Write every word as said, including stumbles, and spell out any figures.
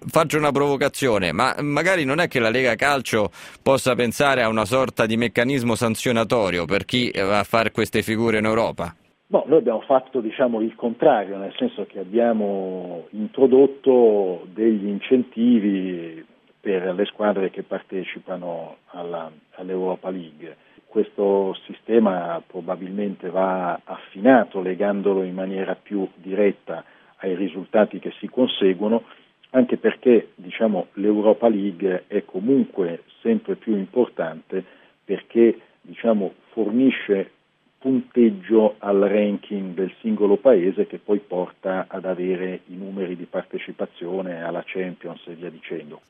faccio una provocazione, ma magari non è che la Lega Calcio possa pensare a una sorta di meccanismo sanzionatorio per chi va a fare queste figure in Europa? No, noi abbiamo fatto diciamo il contrario, nel senso che abbiamo introdotto degli incentivi per le squadre che partecipano alla, all'Europa League. Questo sistema probabilmente va affinato legandolo in maniera più diretta ai risultati che si conseguono, anche perché diciamo, l'Europa League è comunque sempre più importante perché diciamo, fornisce punteggio al ranking del singolo paese che poi porta ad avere i numeri di partecipazione alla Champions e via dicendo.